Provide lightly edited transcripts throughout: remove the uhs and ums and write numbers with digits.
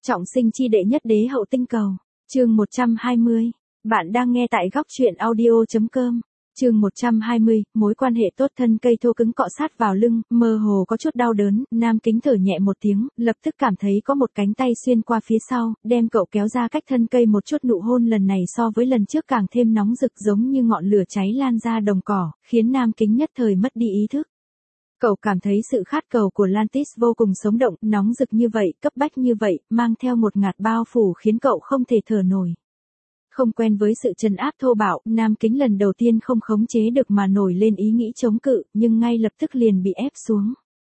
Trọng sinh chi đệ nhất đế hậu tinh cầu. Chương 120. Bạn đang nghe tại góc truyện audio.com. Chương 120, mối quan hệ tốt. Thân cây thô cứng cọ sát vào lưng, mơ hồ có chút đau đớn, Nam Kính thở nhẹ một tiếng, lập tức cảm thấy có một cánh tay xuyên qua phía sau, đem cậu kéo ra cách thân cây một chút. Nụ hôn lần này so với lần trước càng thêm nóng rực, giống như ngọn lửa cháy lan ra đồng cỏ, khiến Nam Kính nhất thời mất đi ý thức. Cậu cảm thấy sự khát cầu của Lantis vô cùng sống động, nóng rực như vậy, cấp bách như vậy, mang theo một ngạt bao phủ khiến cậu không thể thở nổi. Không quen với sự trấn áp thô bạo, Nam Kính lần đầu tiên không khống chế được mà nổi lên ý nghĩ chống cự, nhưng ngay lập tức liền bị ép xuống.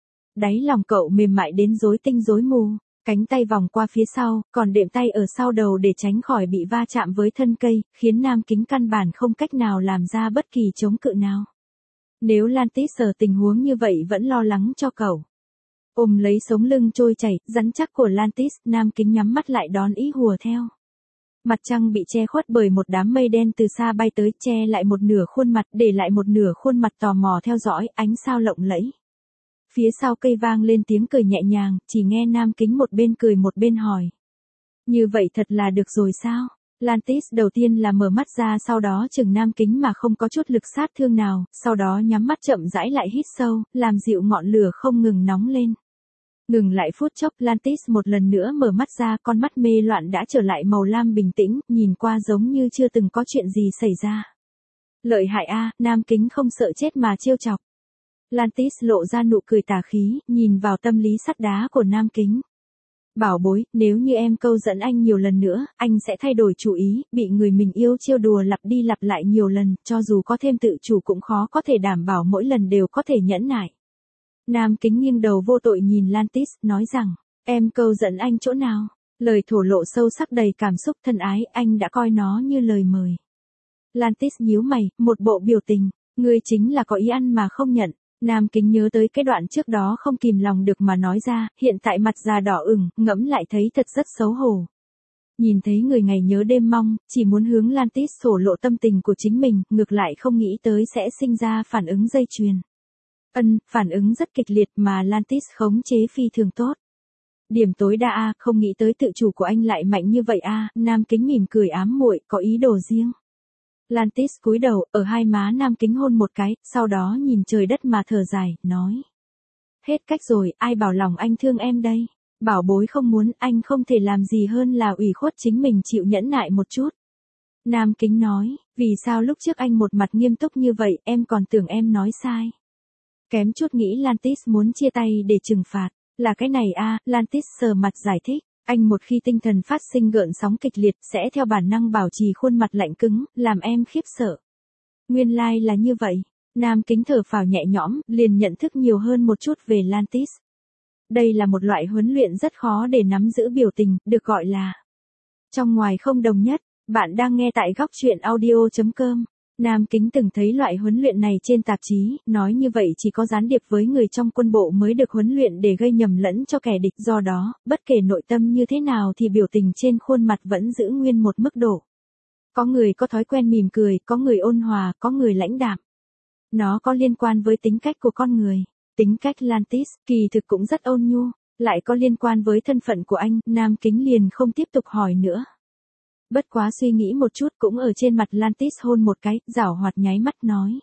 Đáy lòng cậu mềm mại đến rối tinh rối mù, cánh tay vòng qua phía sau, còn đệm tay ở sau đầu để tránh khỏi bị va chạm với thân cây, khiến Nam Kính căn bản không cách nào làm ra bất kỳ chống cự nào. Nếu Lantis ở tình huống như vậy vẫn lo lắng cho cậu. Ôm lấy sống lưng trôi chảy, rắn chắc của Lantis, Nam Kính nhắm mắt lại đón ý hùa theo. Mặt trăng bị che khuất bởi một đám mây đen từ xa bay tới, che lại một nửa khuôn mặt, để lại một nửa khuôn mặt tò mò theo dõi, ánh sao lộng lẫy. Phía sau cây vang lên tiếng cười nhẹ nhàng, chỉ nghe Nam Kính một bên cười một bên hỏi. Như vậy thật là được rồi sao? Lantis đầu tiên là mở mắt ra, sau đó chừng Nam Kính mà không có chút lực sát thương nào, sau đó nhắm mắt chậm rãi lại hít sâu, làm dịu ngọn lửa không ngừng nóng lên. Ngừng lại phút chốc, Lantis một lần nữa mở mắt ra, con mắt mê loạn đã trở lại màu lam bình tĩnh, nhìn qua giống như chưa từng có chuyện gì xảy ra. Lợi hại a, Nam Kính không sợ chết mà trêu chọc. Lantis lộ ra nụ cười tà khí, nhìn vào tâm lý sắt đá của Nam Kính. Bảo bối, nếu như em câu dẫn anh nhiều lần nữa, anh sẽ thay đổi chủ ý, bị người mình yêu trêu đùa lặp đi lặp lại nhiều lần, cho dù có thêm tự chủ cũng khó có thể đảm bảo mỗi lần đều có thể nhẫn nại. Nam Kính nghiêng đầu vô tội nhìn Lantis, nói rằng, em câu dẫn anh chỗ nào? Lời thổ lộ sâu sắc đầy cảm xúc thân ái, anh đã coi nó như lời mời. Lantis nhíu mày, một bộ biểu tình, ngươi chính là có ý ăn mà không nhận. Nam Kính nhớ tới cái đoạn trước đó không kìm lòng được mà nói ra, hiện tại mặt già đỏ ửng, ngẫm lại thấy thật rất xấu hổ. Nhìn thấy người ngày nhớ đêm mong, chỉ muốn hướng Lantis thổ lộ tâm tình của chính mình, ngược lại không nghĩ tới sẽ sinh ra phản ứng dây chuyền. Phản ứng rất kịch liệt mà Lantis khống chế phi thường tốt. Điểm tối đa a, không nghĩ tới tự chủ của anh lại mạnh như vậy a, Nam Kính mỉm cười ám muội, có ý đồ riêng. Lantis cúi đầu, ở hai má Nam Kính hôn một cái, sau đó nhìn trời đất mà thở dài, nói. Hết cách rồi, ai bảo lòng anh thương em đây. Bảo bối không muốn, anh không thể làm gì hơn là ủy khuất chính mình chịu nhẫn nại một chút. Nam Kính nói, vì sao lúc trước anh một mặt nghiêm túc như vậy, em còn tưởng em nói sai. Kém chút nghĩ Lantis muốn chia tay để trừng phạt, là cái này a, Lantis sờ mặt giải thích. Anh một khi tinh thần phát sinh gợn sóng kịch liệt sẽ theo bản năng bảo trì khuôn mặt lạnh cứng, làm em khiếp sợ. Nguyên lai là như vậy. Nam Kính thở phào nhẹ nhõm, liền nhận thức nhiều hơn một chút về Lantis. Đây là một loại huấn luyện rất khó để nắm giữ biểu tình, được gọi là trong ngoài không đồng nhất. Bạn đang nghe tại góc truyện audio.com. Nam Kính từng thấy loại huấn luyện này trên tạp chí, nói như vậy chỉ có gián điệp với người trong quân bộ mới được huấn luyện để gây nhầm lẫn cho kẻ địch, do đó, bất kể nội tâm như thế nào thì biểu tình trên khuôn mặt vẫn giữ nguyên một mức độ. Có người có thói quen mỉm cười, có người ôn hòa, có người lãnh đạm. Nó có liên quan với tính cách của con người. Tính cách Lantis, kỳ thực cũng rất ôn nhu, lại có liên quan với thân phận của anh, Nam Kính liền không tiếp tục hỏi nữa. Bất quá suy nghĩ một chút cũng ở trên mặt Lantis hôn một cái, giảo hoạt nháy mắt nói.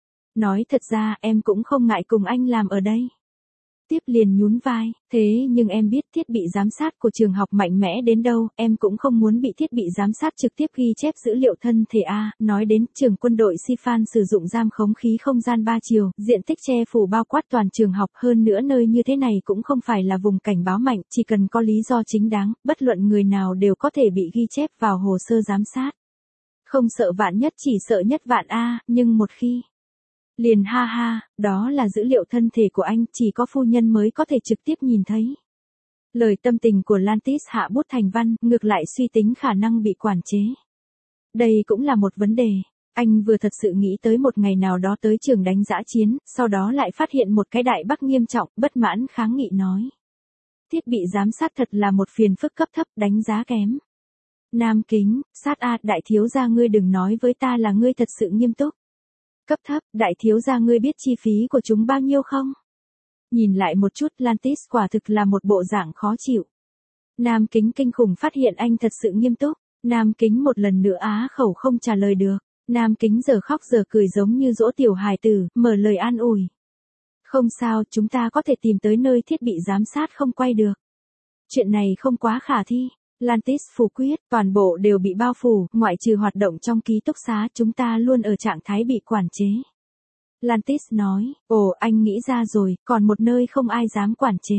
Nói thật ra em cũng không ngại cùng anh làm ở đây. Tiếp liền nhún vai, thế nhưng em biết thiết bị giám sát của trường học mạnh mẽ đến đâu, em cũng không muốn bị thiết bị giám sát trực tiếp ghi chép dữ liệu thân thể a. Nói đến trường quân đội Sifan sử dụng giam khống khí không gian 3 chiều, diện tích che phủ bao quát toàn trường học, hơn nữa nơi như thế này cũng không phải là vùng cảnh báo mạnh, chỉ cần có lý do chính đáng, bất luận người nào đều có thể bị ghi chép vào hồ sơ giám sát. Không sợ vạn nhất chỉ sợ nhất vạn a, nhưng một khi liền ha ha, đó là dữ liệu thân thể của anh, chỉ có phu nhân mới có thể trực tiếp nhìn thấy. Lời tâm tình của Lantis hạ bút thành văn, ngược lại suy tính khả năng bị quản chế. Đây cũng là một vấn đề. Anh vừa thật sự nghĩ tới một ngày nào đó tới trường đánh dã chiến, sau đó lại phát hiện một cái đại bác nghiêm trọng, bất mãn kháng nghị nói. Thiết bị giám sát thật là một phiền phức cấp thấp, đánh giá kém. Nam Kính, sát a, đại thiếu gia ngươi đừng nói với ta là ngươi thật sự nghiêm túc. Cấp thấp, đại thiếu gia ngươi biết chi phí của chúng bao nhiêu không? Nhìn lại một chút, Lantis quả thực là một bộ dạng khó chịu. Nam Kính kinh khủng phát hiện anh thật sự nghiêm túc. Nam Kính một lần nữa á khẩu không trả lời được. Nam Kính giờ khóc giờ cười giống như dỗ tiểu hài tử, mở lời an ủi. Không sao, chúng ta có thể tìm tới nơi thiết bị giám sát không quay được. Chuyện này không quá khả thi. Lantis phủ quyết, toàn bộ đều bị bao phủ, ngoại trừ hoạt động trong ký túc xá, chúng ta luôn ở trạng thái bị quản chế. Lantis nói, ồ, anh nghĩ ra rồi, còn một nơi không ai dám quản chế.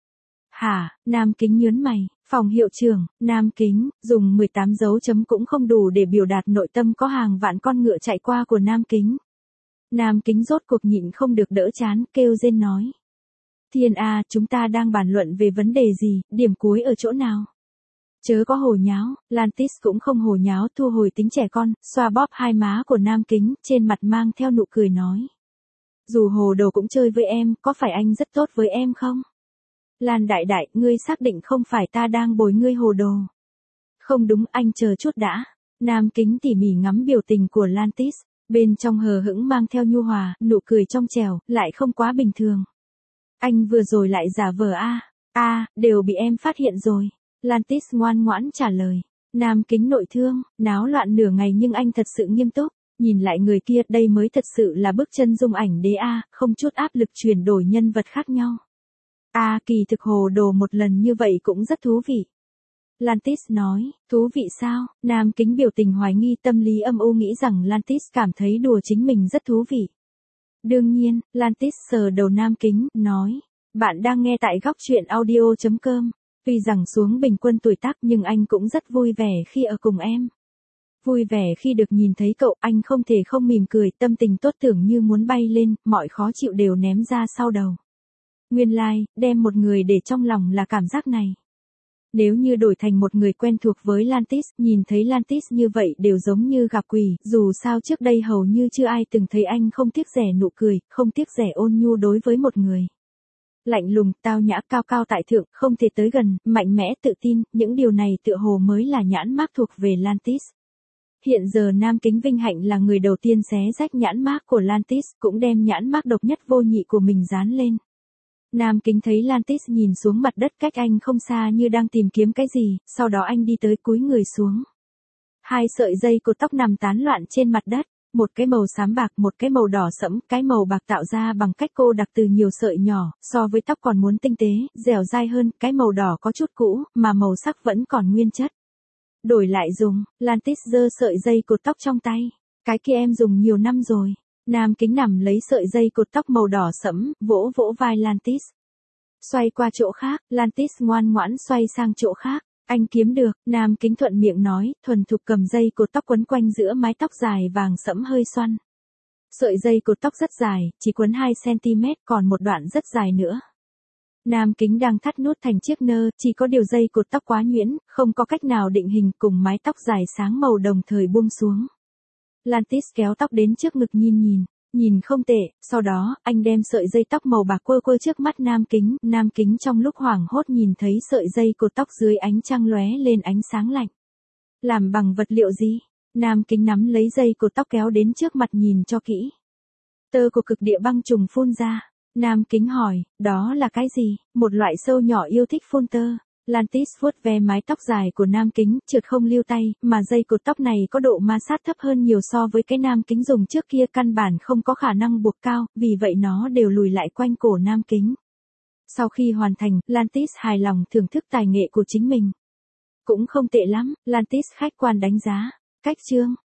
Hả, Nam Kính nhớn mày, phòng hiệu trưởng, Nam Kính, dùng 18 dấu chấm cũng không đủ để biểu đạt nội tâm có hàng vạn con ngựa chạy qua của Nam Kính. Nam Kính rốt cuộc nhịn không được đỡ chán, kêu rên nói. Thiên A, chúng ta đang bàn luận về vấn đề gì, điểm cuối ở chỗ nào? Chớ có hồ nháo, Lantis cũng không hồ nháo, thu hồi tính trẻ con, xoa bóp hai má của Nam Kính, trên mặt mang theo nụ cười nói. Dù hồ đồ cũng chơi với em, có phải anh rất tốt với em không? Lan đại đại, ngươi xác định không phải ta đang bồi ngươi hồ đồ. Không đúng, anh chờ chút đã. Nam Kính tỉ mỉ ngắm biểu tình của Lantis, bên trong hờ hững mang theo nhu hòa, nụ cười trong trẻo, lại không quá bình thường. Anh vừa rồi lại giả vờ đều bị em phát hiện rồi. Lantis ngoan ngoãn trả lời. Nam Kính nội thương, náo loạn nửa ngày nhưng anh thật sự nghiêm túc. Nhìn lại người kia, đây mới thật sự là bước chân dung ảnh đế không chút áp lực chuyển đổi nhân vật khác nhau. Kỳ thực hồ đồ một lần như vậy cũng rất thú vị. Lantis nói, thú vị sao? Nam Kính biểu tình hoài nghi, tâm lý âm u nghĩ rằng Lantis cảm thấy đùa chính mình rất thú vị. Đương nhiên, Lantis sờ đầu Nam Kính, nói, bạn đang nghe tại góc truyện audio.com. Tuy rằng xuống bình quân tuổi tác nhưng anh cũng rất vui vẻ khi ở cùng em. Vui vẻ khi được nhìn thấy cậu, anh không thể không mỉm cười, tâm tình tốt tưởng như muốn bay lên, mọi khó chịu đều ném ra sau đầu. Nguyên lai, đem một người để trong lòng là cảm giác này. Nếu như đổi thành một người quen thuộc với Lantis, nhìn thấy Lantis như vậy đều giống như gặp quỷ, dù sao trước đây hầu như chưa ai từng thấy anh không tiếc rẻ nụ cười, không tiếc rẻ ôn nhu đối với một người. Lạnh lùng, tao nhã, cao cao tại thượng, không thể tới gần, mạnh mẽ, tự tin, những điều này tựa hồ mới là nhãn mác thuộc về Lantis. Hiện giờ Nam Kính vinh hạnh là người đầu tiên xé rách nhãn mác của Lantis, cũng đem nhãn mác độc nhất vô nhị của mình dán lên. Nam Kính thấy Lantis nhìn xuống mặt đất cách anh không xa như đang tìm kiếm cái gì, sau đó anh đi tới cúi người xuống. Hai sợi dây cột tóc nằm tán loạn trên mặt đất, một cái màu xám bạc, một cái màu đỏ sẫm, cái màu bạc tạo ra bằng cách cô đặc từ nhiều sợi nhỏ, so với tóc còn muốn tinh tế, dẻo dai hơn, cái màu đỏ có chút cũ, mà màu sắc vẫn còn nguyên chất. Đổi lại dùng, Lantis giơ sợi dây cột tóc trong tay. Cái kia em dùng nhiều năm rồi. Nam Kính nằm lấy sợi dây cột tóc màu đỏ sẫm, vỗ vỗ vai Lantis. Xoay qua chỗ khác, Lantis ngoan ngoãn xoay sang chỗ khác. Anh kiếm được, Nam Kính thuận miệng nói, thuần thục cầm dây cột tóc quấn quanh giữa mái tóc dài vàng sẫm hơi xoăn. Sợi dây cột tóc rất dài, chỉ quấn 2 cm, còn một đoạn rất dài nữa. Nam Kính đang thắt nút thành chiếc nơ, chỉ có điều dây cột tóc quá nhuyễn, không có cách nào định hình, cùng mái tóc dài sáng màu đồng thời buông xuống. Lantis kéo tóc đến trước ngực nhìn không tệ, sau đó, anh đem sợi dây tóc màu bạc quơ quơ trước mắt Nam Kính trong lúc hoảng hốt nhìn thấy sợi dây cột tóc dưới ánh trăng lóe lên ánh sáng lạnh. Làm bằng vật liệu gì? Nam Kính nắm lấy dây cột tóc kéo đến trước mặt nhìn cho kỹ. Tơ của cực địa băng trùng phun ra. Nam Kính hỏi, đó là cái gì? Một loại sâu nhỏ yêu thích phun tơ. Lantis vuốt ve mái tóc dài của Nam Kính, trượt không lưu tay, mà dây cột tóc này có độ ma sát thấp hơn nhiều so với cái Nam Kính dùng trước kia, căn bản không có khả năng buộc cao, vì vậy nó đều lùi lại quanh cổ Nam Kính. Sau khi hoàn thành, Lantis hài lòng thưởng thức tài nghệ của chính mình. Cũng không tệ lắm, Lantis khách quan đánh giá. Cách chương,